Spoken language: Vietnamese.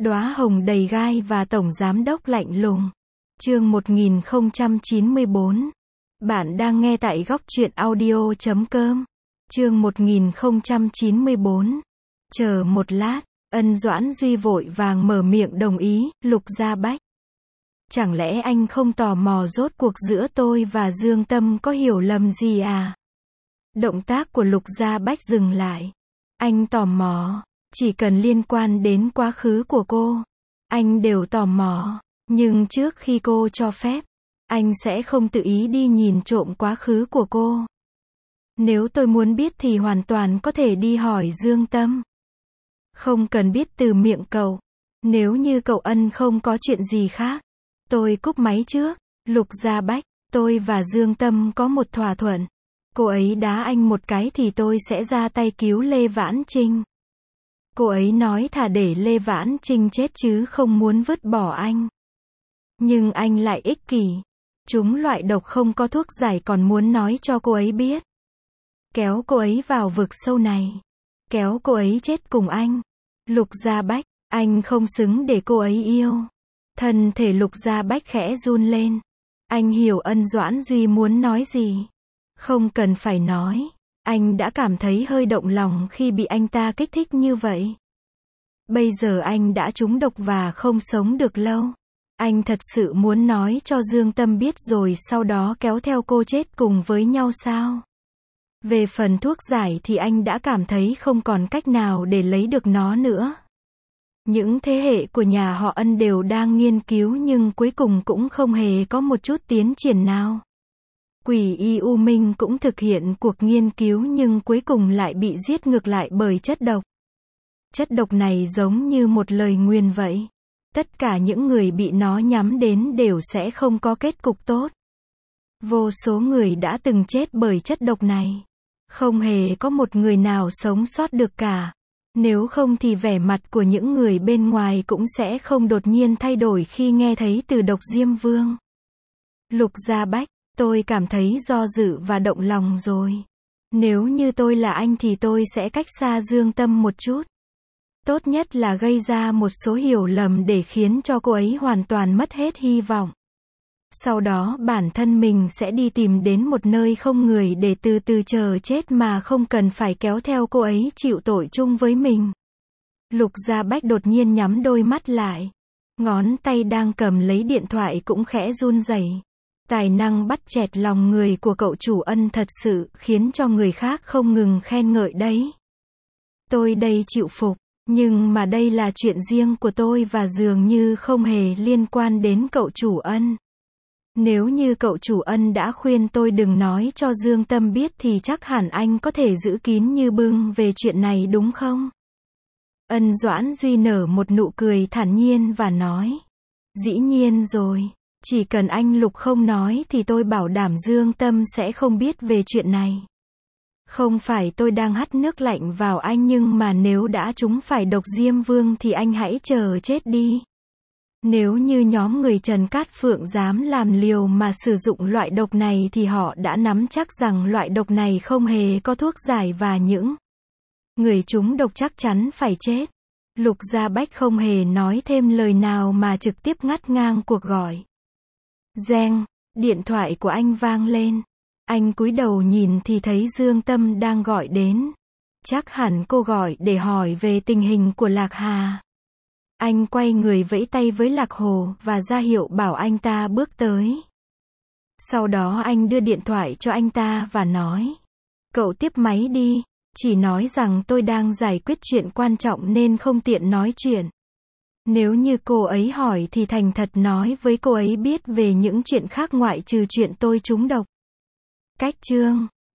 Đóa hồng đầy gai và tổng giám đốc lạnh lùng. Chương 1094. Bạn đang nghe tại góc truyện audio.com. Chương 1094. Chờ một lát, Ân Doãn Duy vội vàng mở miệng đồng ý, Lục Gia Bách. Chẳng lẽ anh không tò mò rốt cuộc giữa tôi và Dương Tâm có hiểu lầm gì à? Động tác của Lục Gia Bách dừng lại. Anh tò mò, chỉ cần liên quan đến quá khứ của cô, anh đều tò mò, nhưng trước khi cô cho phép, anh sẽ không tự ý đi nhìn trộm quá khứ của cô. Nếu tôi muốn biết thì hoàn toàn có thể đi hỏi Dương Tâm. Không cần biết từ miệng cậu. Nếu như cậu Ân không có chuyện gì khác, tôi cúp máy trước. Lục Gia Bách, tôi và Dương Tâm có một thỏa thuận. Cô ấy đá anh một cái thì tôi sẽ ra tay cứu Lê Vãn Trinh. Cô ấy nói thà để Lê Vãn Trinh chết chứ không muốn vứt bỏ anh. Nhưng anh lại ích kỷ. Chúng loại độc không có thuốc giải còn muốn nói cho cô ấy biết. Kéo cô ấy vào vực sâu này. Kéo cô ấy chết cùng anh. Lục Gia Bách, anh không xứng để cô ấy yêu. Thân thể Lục Gia Bách khẽ run lên. Anh hiểu Ân Doãn Duy muốn nói gì. Không cần phải nói. Anh đã cảm thấy hơi động lòng khi bị anh ta kích thích như vậy. Bây giờ anh đã trúng độc và không sống được lâu. Anh thật sự muốn nói cho Dương Tâm biết rồi sau đó kéo theo cô chết cùng với nhau sao? Về phần thuốc giải thì anh đã cảm thấy không còn cách nào để lấy được nó nữa. Những thế hệ của nhà họ Ân đều đang nghiên cứu nhưng cuối cùng cũng không hề có một chút tiến triển nào. Quỷ Y U Minh cũng thực hiện cuộc nghiên cứu nhưng cuối cùng lại bị giết ngược lại bởi chất độc. Chất độc này giống như một lời nguyền vậy. Tất cả những người bị nó nhắm đến đều sẽ không có kết cục tốt. Vô số người đã từng chết bởi chất độc này. Không hề có một người nào sống sót được cả. Nếu không thì vẻ mặt của những người bên ngoài cũng sẽ không đột nhiên thay đổi khi nghe thấy từ độc Diêm Vương. Lục Gia Bách, tôi cảm thấy do dự và động lòng rồi. Nếu như tôi là anh thì tôi sẽ cách xa Dương Tâm một chút. Tốt nhất là gây ra một số hiểu lầm để khiến cho cô ấy hoàn toàn mất hết hy vọng. Sau đó bản thân mình sẽ đi tìm đến một nơi không người để từ từ chờ chết mà không cần phải kéo theo cô ấy chịu tội chung với mình. Lục Gia Bách đột nhiên nhắm đôi mắt lại. Ngón tay đang cầm lấy điện thoại cũng khẽ run rẩy. Tài năng bắt chẹt lòng người của cậu chủ Ân thật sự khiến cho người khác không ngừng khen ngợi đấy. Tôi đây chịu phục, nhưng mà đây là chuyện riêng của tôi và dường như không hề liên quan đến cậu chủ Ân. Nếu như cậu chủ Ân đã khuyên tôi đừng nói cho Dương Tâm biết thì chắc hẳn anh có thể giữ kín như bưng về chuyện này đúng không? Ân Doãn Duy nở một nụ cười thản nhiên và nói. Dĩ nhiên rồi, chỉ cần anh Lục không nói thì tôi bảo đảm Dương Tâm sẽ không biết về chuyện này. Không phải tôi đang hắt nước lạnh vào anh nhưng mà nếu đã trúng phải độc Diêm Vương thì anh hãy chờ chết đi. Nếu như nhóm người Trần Cát Phượng dám làm liều mà sử dụng loại độc này thì họ đã nắm chắc rằng loại độc này không hề có thuốc giải và những người trúng độc chắc chắn phải chết. Lục Gia Bách không hề nói thêm lời nào mà trực tiếp ngắt ngang cuộc gọi. Reng, điện thoại của anh vang lên. Anh cúi đầu nhìn thì thấy Dương Tâm đang gọi đến. Chắc hẳn cô gọi để hỏi về tình hình của Lạc Hà. Anh quay người vẫy tay với Lạc Hồ và ra hiệu bảo anh ta bước tới. Sau đó anh đưa điện thoại cho anh ta và nói. Cậu tiếp máy đi, chỉ nói rằng tôi đang giải quyết chuyện quan trọng nên không tiện nói chuyện. Nếu như cô ấy hỏi thì thành thật nói với cô ấy biết về những chuyện khác ngoại trừ chuyện tôi trúng độc. Cách chương